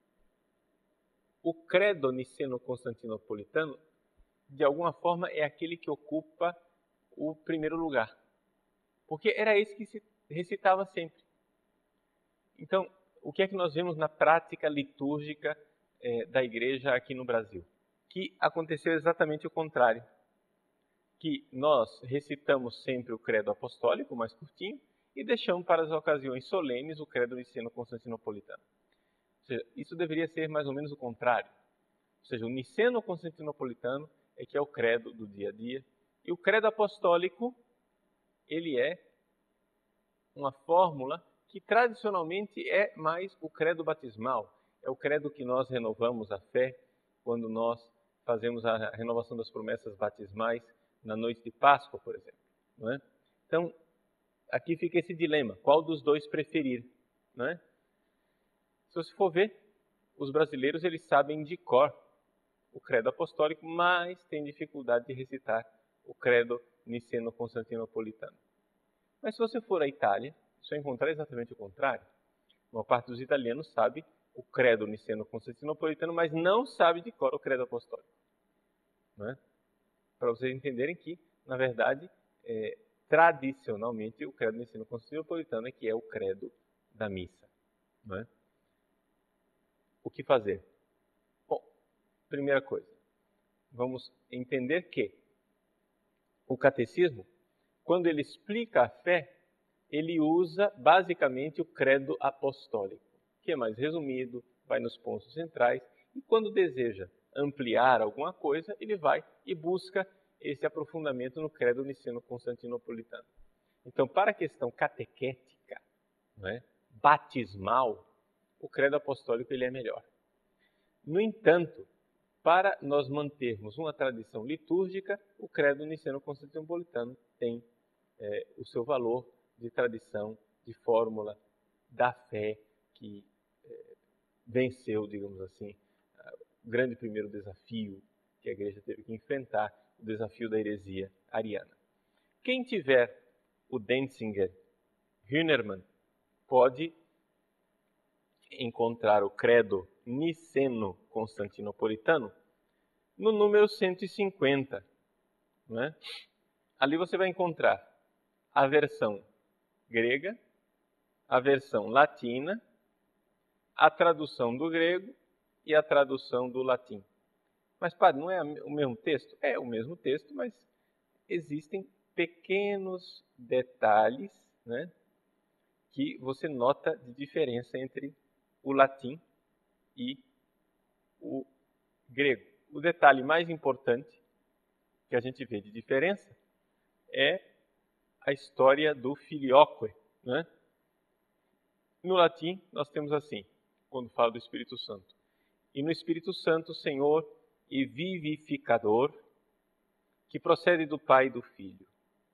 Speaker 2: o credo niceno-constantinopolitano, de alguma forma, é aquele que ocupa o primeiro lugar. Porque era esse que se recitava sempre. Então, o que é que nós vemos na prática litúrgica eh, da igreja aqui no Brasil? Que aconteceu exatamente o contrário. Que nós recitamos sempre o credo apostólico, mais curtinho, e deixamos para as ocasiões solenes o credo niceno-constantinopolitano. Ou seja, isso deveria ser mais ou menos o contrário. Ou seja, o niceno-constantinopolitano é que é o credo do dia a dia. E o credo apostólico, ele é uma fórmula que tradicionalmente é mais o credo batismal. É o credo que nós renovamos a fé quando nós fazemos a renovação das promessas batismais na noite de Páscoa, por exemplo. Não é? Então, aqui fica esse dilema. Qual dos dois preferir? Não é? Se você for ver, os brasileiros eles sabem de cor o credo apostólico, mas têm dificuldade de recitar o credo niceno-constantinopolitano. Mas se você for à Itália, você vai encontrar exatamente o contrário. Uma parte dos italianos sabe o credo niceno-constantinopolitano, mas não sabe de cor o credo apostólico. Não é? Para vocês entenderem que, na verdade, é, tradicionalmente, o credo niceno-constantinopolitano é que é o credo da missa. Não é? O que fazer? Bom, primeira coisa, vamos entender que o catecismo, quando ele explica a fé, ele usa basicamente o credo apostólico, que é mais resumido, vai nos pontos centrais, e quando deseja ampliar alguma coisa, ele vai e busca esse aprofundamento no credo niceno-constantinopolitano. Então, para a questão catequética, não é, batismal, o credo apostólico ele é melhor. No entanto, para nós mantermos uma tradição litúrgica, o credo niceno-constantinopolitano tem é, o seu valor de tradição, de fórmula da fé que é, venceu, digamos assim, o grande primeiro desafio que a igreja teve que enfrentar, o desafio da heresia ariana. Quem tiver o Denzinger Hünermann pode encontrar o credo niceno-constantinopolitano no número cento e cinquenta. Não é? Ali você vai encontrar a versão grega, a versão latina, a tradução do grego e a tradução do latim. Mas, padre, não é o mesmo texto? É o mesmo texto, mas existem pequenos detalhes, né, que você nota de diferença entre o latim e o grego. O detalhe mais importante que a gente vê de diferença é a história do filioque, né? No latim, nós temos assim, quando fala do Espírito Santo. E no Espírito Santo, Senhor e vivificador, que procede do Pai e do Filho.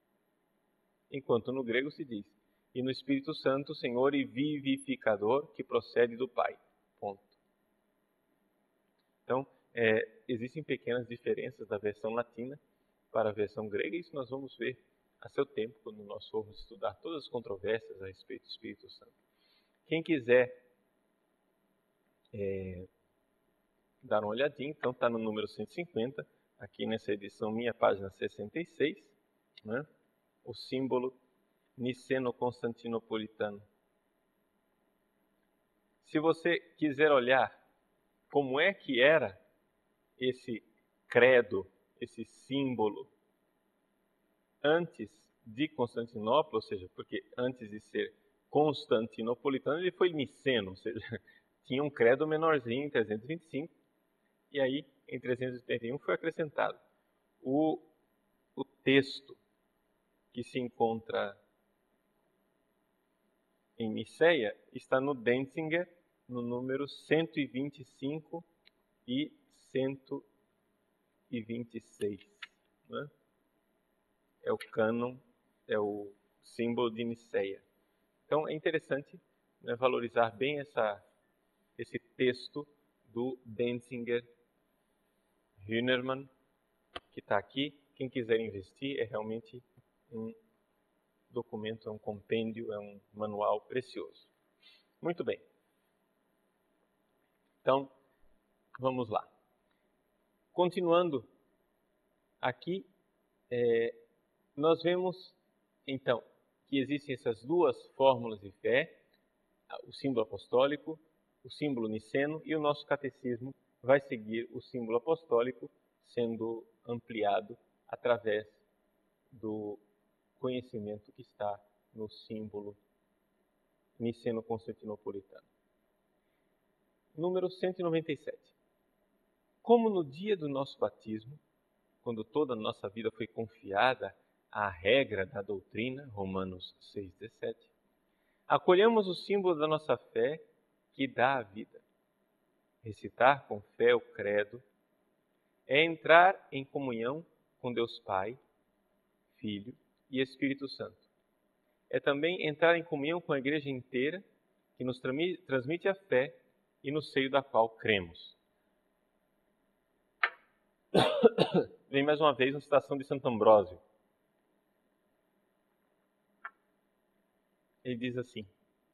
Speaker 2: Enquanto no grego se diz, e no Espírito Santo, Senhor e vivificador, que procede do Pai. Ponto. Então, é, existem pequenas diferenças da versão latina para a versão grega, e isso nós vamos ver a seu tempo, quando nós formos estudar todas as controvérsias a respeito do Espírito Santo. Quem quiser é, dar uma olhadinha, então está no número cento e cinquenta, aqui nessa edição minha, página sessenta e seis, né? O símbolo niceno-constantinopolitano. Se você quiser olhar como é que era esse credo, esse símbolo antes de Constantinopla, ou seja, porque antes de ser constantinopolitano, ele foi niceno, ou seja, tinha um credo menorzinho em trezentos e vinte e cinco, e aí em trezentos e oitenta e um foi acrescentado. O, o texto que se encontra em Niceia está no Denzinger, no número cento e vinte e cinco e cento e vinte e seis. Né? É o cânon, é o símbolo de Niceia. Então é interessante, né, valorizar bem essa, esse texto do Denzinger Hünermann, que está aqui. Quem quiser investir, é realmente um documento, é um compêndio, é um manual precioso. Muito bem. Então, vamos lá. Continuando aqui, é, nós vemos, então, que existem essas duas fórmulas de fé, o símbolo apostólico, o símbolo niceno, e o nosso catecismo vai seguir o símbolo apostólico, sendo ampliado através do conhecimento que está no símbolo niceno-constantinopolitano. Número cento e noventa e sete. Como no dia do nosso batismo, quando toda a nossa vida foi confiada à regra da doutrina, Romanos seis, dezessete, acolhemos o símbolo da nossa fé que dá a vida. Recitar com fé o credo é entrar em comunhão com Deus Pai, Filho e Espírito Santo. É também entrar em comunhão com a Igreja inteira, que nos transmite a fé e no seio da qual cremos. Vem mais uma vez uma citação de Santo Ambrósio. Ele diz assim: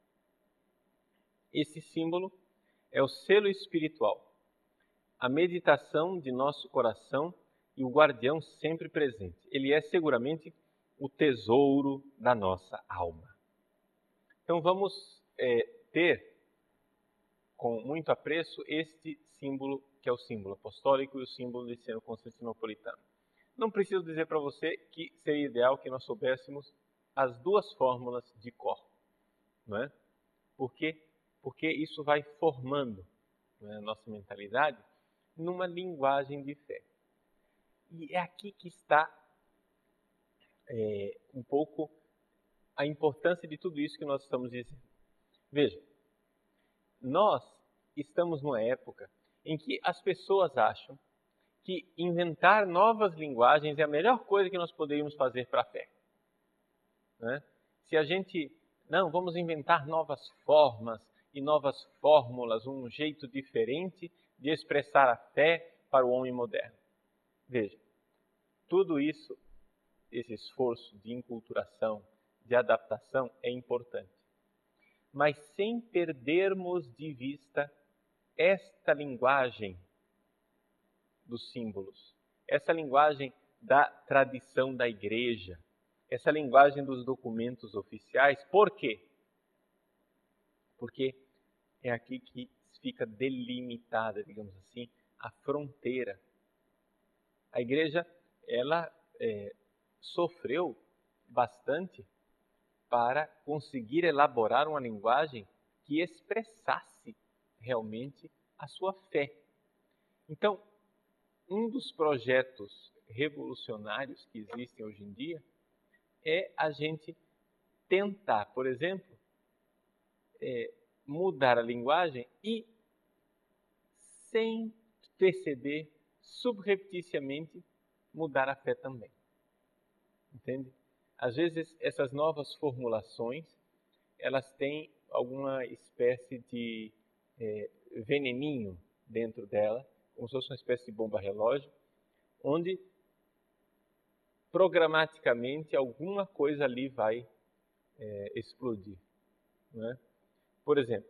Speaker 2: esse símbolo é o selo espiritual, a meditação de nosso coração e o guardião sempre presente. Ele é seguramente o tesouro da nossa alma. Então vamos é, ter com muito apreço este símbolo, que é o símbolo apostólico e o símbolo niceno-constantinopolitano. Não preciso dizer para você que seria ideal que nós soubéssemos as duas fórmulas de cor, não é? Por quê? Porque isso vai formando, não é, a nossa mentalidade numa linguagem de fé. E é aqui que está é, um pouco a importância de tudo isso que nós estamos dizendo. Veja, nós estamos numa época em que as pessoas acham que inventar novas linguagens é a melhor coisa que nós poderíamos fazer para a fé. Né? Se a gente, não, vamos inventar novas formas e novas fórmulas, um jeito diferente de expressar a fé para o homem moderno. Veja, tudo isso, esse esforço de enculturação, de adaptação é importante. Mas sem perdermos de vista esta linguagem dos símbolos, essa linguagem da tradição da igreja, essa linguagem dos documentos oficiais. Por quê? Porque é aqui que fica delimitada, digamos assim, a fronteira. A igreja, ela é, sofreu bastante para conseguir elaborar uma linguagem que expressasse realmente a sua fé. Então, um dos projetos revolucionários que existem hoje em dia é a gente tentar, por exemplo, é, mudar a linguagem e, sem perceber, subrepticiamente, mudar a fé também. Entende? Às vezes, essas novas formulações, elas têm alguma espécie de é, veneninho dentro dela, como se fosse uma espécie de bomba-relógio, onde programaticamente alguma coisa ali vai é, explodir. Não é? Por exemplo,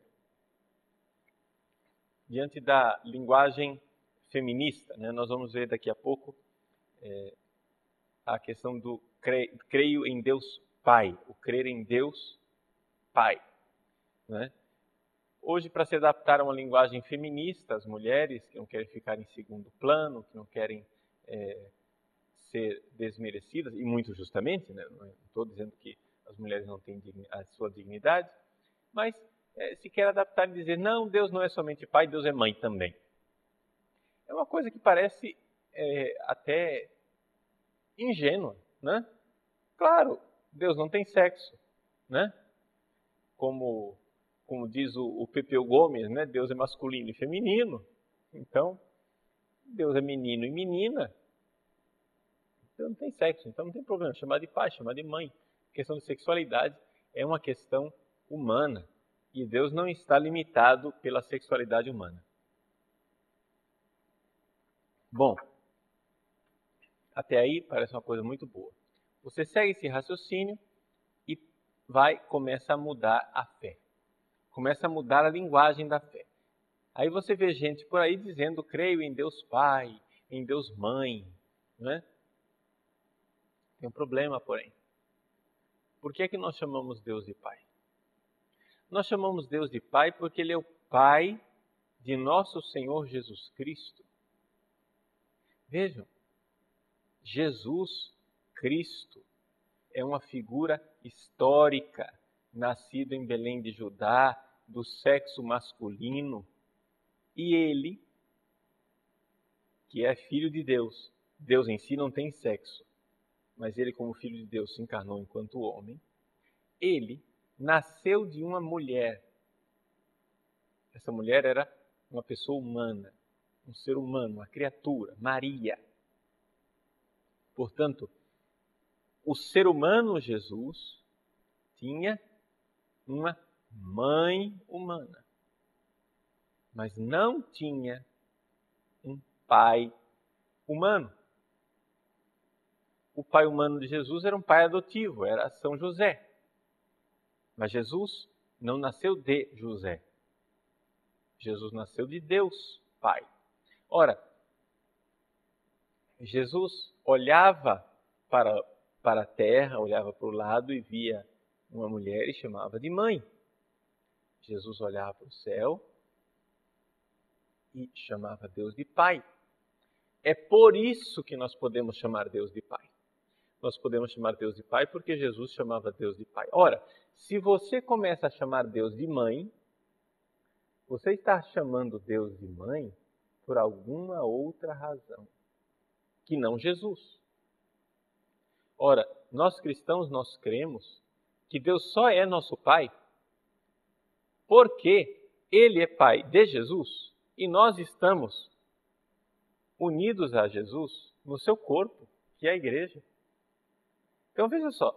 Speaker 2: diante da linguagem feminista, né, nós vamos ver daqui a pouco é, a questão do cre, creio em Deus Pai, o crer em Deus Pai. Né? Hoje, para se adaptar a uma linguagem feminista, as mulheres que não querem ficar em segundo plano, que não querem é, ser desmerecidas, e muito justamente, né? Não estou dizendo que as mulheres não têm a sua dignidade, mas é, se quer adaptar e dizer, não, Deus não é somente pai, Deus é mãe também. É uma coisa que parece é, até ingênua, né? Claro, Deus não tem sexo, né? Como, como diz o, o Pepeu Gomes, né? Deus é masculino e feminino. Então, Deus é menino e menina. Então não tem sexo, então não tem problema. Chamar de pai, chamar de mãe. A questão de sexualidade é uma questão humana. E Deus não está limitado pela sexualidade humana. Bom, até aí parece uma coisa muito boa. Você segue esse raciocínio e vai, começa a mudar a fé. Começa a mudar a linguagem da fé. Aí você vê gente por aí dizendo, creio em Deus Pai, em Deus Mãe, né? Tem um problema, porém. Por que é que nós chamamos Deus de Pai? Nós chamamos Deus de Pai porque Ele é o Pai de nosso Senhor Jesus Cristo. Vejam, Jesus Cristo é uma figura histórica, nascido em Belém de Judá, do sexo masculino, e Ele, que é filho de Deus, Deus em si não tem sexo, mas Ele como filho de Deus se encarnou enquanto homem, Ele nasceu de uma mulher. Essa mulher era uma pessoa humana, um ser humano, uma criatura, Maria. Portanto, o ser humano Jesus tinha uma mãe humana, mas não tinha um pai humano. O pai humano de Jesus era um pai adotivo, era São José. Mas Jesus não nasceu de José. Jesus nasceu de Deus, Pai. Ora, Jesus olhava para, para a terra, olhava para o lado e via uma mulher e chamava de mãe. Jesus olhava para o céu e chamava Deus de Pai. É por isso que nós podemos chamar Deus de Pai. Nós podemos chamar Deus de Pai porque Jesus chamava Deus de Pai. Ora, se você começa a chamar Deus de mãe, você está chamando Deus de mãe por alguma outra razão, que não Jesus. Ora, nós cristãos, nós cremos que Deus só é nosso Pai porque Ele é Pai de Jesus e nós estamos unidos a Jesus no seu corpo, que é a igreja. Então veja só,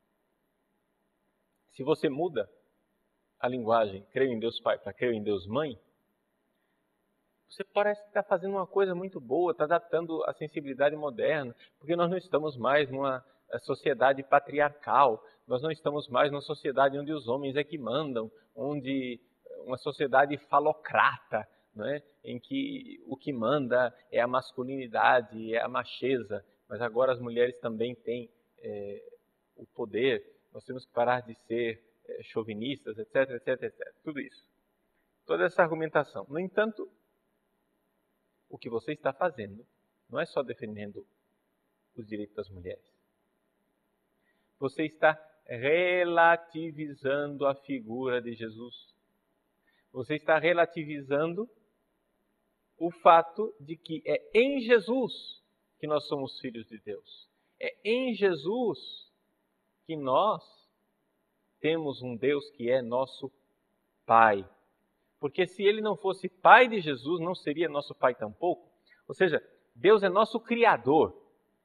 Speaker 2: se você muda a linguagem creio em Deus Pai para creio em Deus Mãe, você parece que está fazendo uma coisa muito boa, está adaptando a sensibilidade moderna, porque nós não estamos mais numa sociedade patriarcal, nós não estamos mais numa sociedade onde os homens é que mandam, onde uma sociedade falocrata, não é? Em que o que manda é a masculinidade, é a macheza, mas agora as mulheres também têm é, o poder, nós temos que parar de ser é, chauvinistas, etc, etc, etcétera. Tudo isso. Toda essa argumentação. No entanto, o que você está fazendo não é só defendendo os direitos das mulheres. Você está relativizando a figura de Jesus. Você está relativizando o fato de que é em Jesus que nós somos filhos de Deus. É em Jesus que nós temos um Deus que é nosso Pai. Porque se Ele não fosse Pai de Jesus, não seria nosso Pai tampouco. Ou seja, Deus é nosso Criador.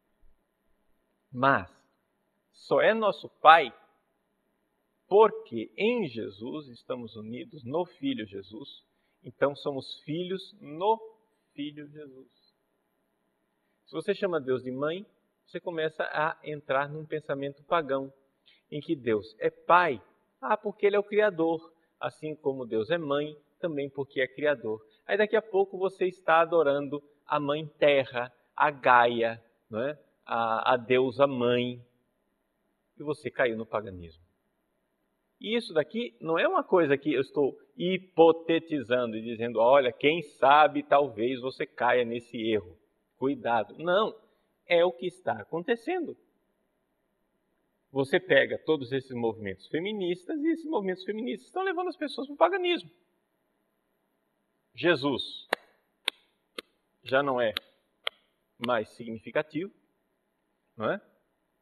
Speaker 2: Mas só é nosso Pai porque em Jesus estamos unidos no Filho Jesus. Então somos filhos no Filho Jesus. Se você chama Deus de mãe, você começa a entrar num pensamento pagão, em que Deus é Pai, ah, porque Ele é o Criador, assim como Deus é mãe, também porque é Criador. Aí daqui a pouco você está adorando a Mãe Terra, a Gaia, não é? a, a deusa mãe, e você caiu no paganismo. E isso daqui não é uma coisa que eu estou hipotetizando e dizendo, olha, quem sabe talvez você caia nesse erro. Cuidado. Não, é o que está acontecendo. Você pega todos esses movimentos feministas e esses movimentos feministas estão levando as pessoas para o paganismo. Jesus já não é mais significativo, não é?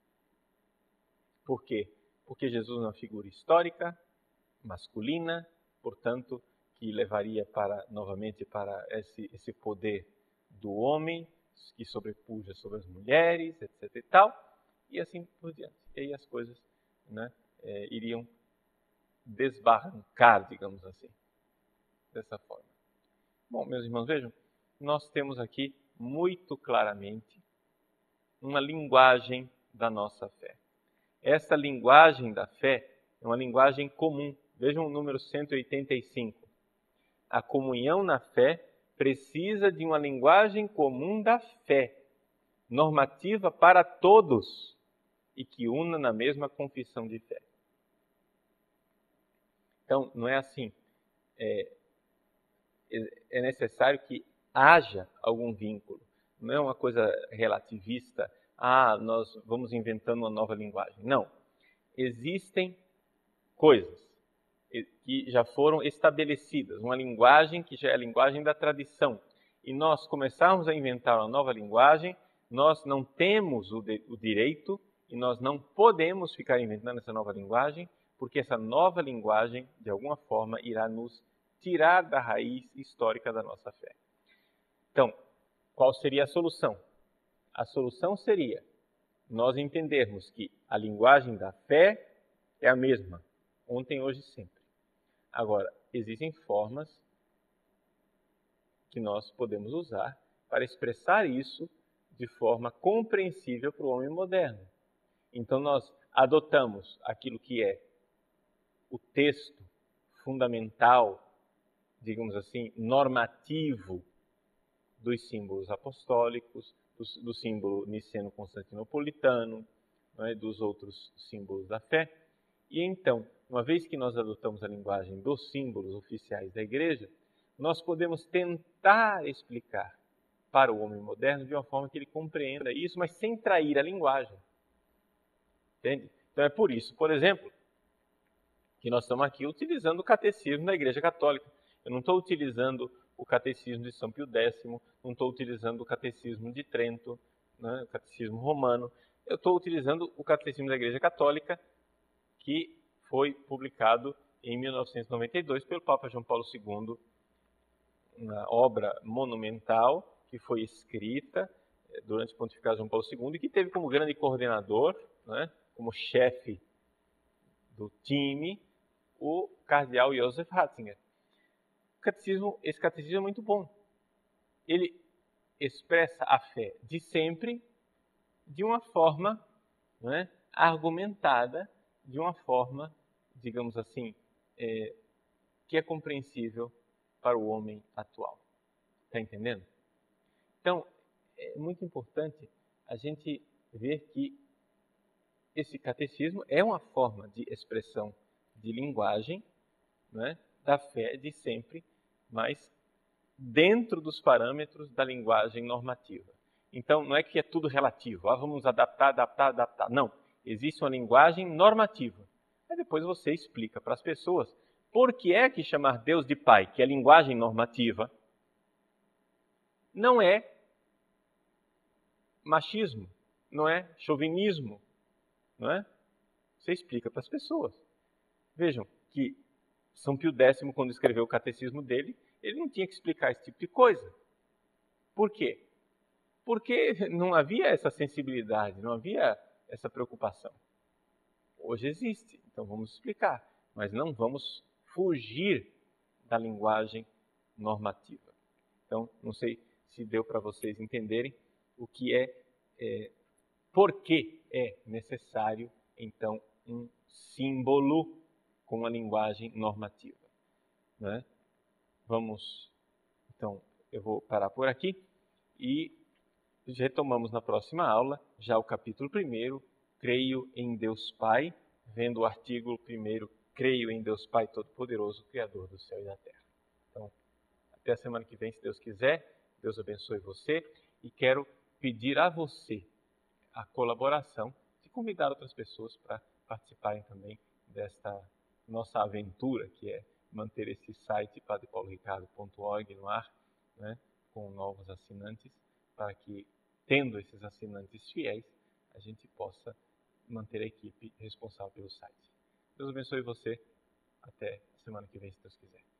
Speaker 2: Por quê? Porque Jesus é uma figura histórica, masculina, portanto, que levaria para, novamente para esse, esse poder do homem, que sobrepuja sobre as mulheres, etc e tal, e assim por diante. E aí as coisas, né, é, iriam desbarrancar, digamos assim, dessa forma. Bom, meus irmãos, vejam, nós temos aqui muito claramente uma linguagem da nossa fé. Essa linguagem da fé é uma linguagem comum. Vejam o número cento e oitenta e cinco. A comunhão na fé precisa de uma linguagem comum da fé, normativa para todos e que una na mesma confissão de fé. Então, não é assim. É, é necessário que haja algum vínculo. Não é uma coisa relativista. Ah, nós vamos inventando uma nova linguagem. Não. Existem coisas que já foram estabelecidas, uma linguagem que já é a linguagem da tradição. E nós começarmos a inventar uma nova linguagem, nós não temos o, de, o direito e nós não podemos ficar inventando essa nova linguagem, porque essa nova linguagem, de alguma forma, irá nos tirar da raiz histórica da nossa fé. Então, qual seria a solução? A solução seria nós entendermos que a linguagem da fé é a mesma, ontem, hoje e sempre. Agora, existem formas que nós podemos usar para expressar isso de forma compreensível para o homem moderno. Então, nós adotamos aquilo que é o texto fundamental, digamos assim, normativo dos símbolos apostólicos, do, do símbolo niceno-constantinopolitano, não é, dos outros símbolos da fé. E então, uma vez que nós adotamos a linguagem dos símbolos oficiais da Igreja, nós podemos tentar explicar para o homem moderno de uma forma que ele compreenda isso, mas sem trair a linguagem. Entende? Então é por isso, por exemplo, que nós estamos aqui utilizando o catecismo da Igreja Católica. Eu não estou utilizando o catecismo de São Pio Décimo, não estou utilizando o catecismo de Trento, né, o catecismo romano. Eu estou utilizando o catecismo da Igreja Católica, que foi publicado em mil novecentos e noventa e dois pelo Papa João Paulo segundo, uma obra monumental que foi escrita durante o pontificado de João Paulo segundo e que teve como grande coordenador, né, como chefe do time, o cardeal Joseph Ratzinger. O catecismo, esse catecismo é muito bom. Ele expressa a fé de sempre de uma forma, né, argumentada, de uma forma, digamos assim, é, que é compreensível para o homem atual. Está entendendo? Então, é muito importante a gente ver que esse catecismo é uma forma de expressão de linguagem, né, da fé de sempre, mas dentro dos parâmetros da linguagem normativa. Então, não é que é tudo relativo. Ah, vamos adaptar, adaptar, adaptar. Não. Existe uma linguagem normativa. Aí depois você explica para as pessoas por que é que chamar Deus de Pai, que é linguagem normativa, não é machismo, não é chauvinismo, não é? Você explica para as pessoas. Vejam que São Pio Décimo, quando escreveu o catecismo dele, ele não tinha que explicar esse tipo de coisa. Por quê? Porque não havia essa sensibilidade, não havia essa preocupação. Hoje existe, então vamos explicar, mas não vamos fugir da linguagem normativa. Então, não sei se deu para vocês entenderem o que é, é, por que é necessário, então, um símbolo com uma linguagem normativa. Né? Vamos, então, eu vou parar por aqui e retomamos na próxima aula, já o capítulo primeiro, creio em Deus Pai, vendo o artigo primeiro, creio em Deus Pai Todo-Poderoso, Criador do céu e da terra. Então, até a semana que vem, se Deus quiser, Deus abençoe você, e quero pedir a você a colaboração de convidar outras pessoas para participarem também desta nossa aventura, que é manter esse site padre paulo ricardo ponto org no ar, né, com novos assinantes, para que, tendo esses assinantes fiéis, a gente possa manter a equipe responsável pelo site. Deus abençoe você. Até semana que vem, se Deus quiser.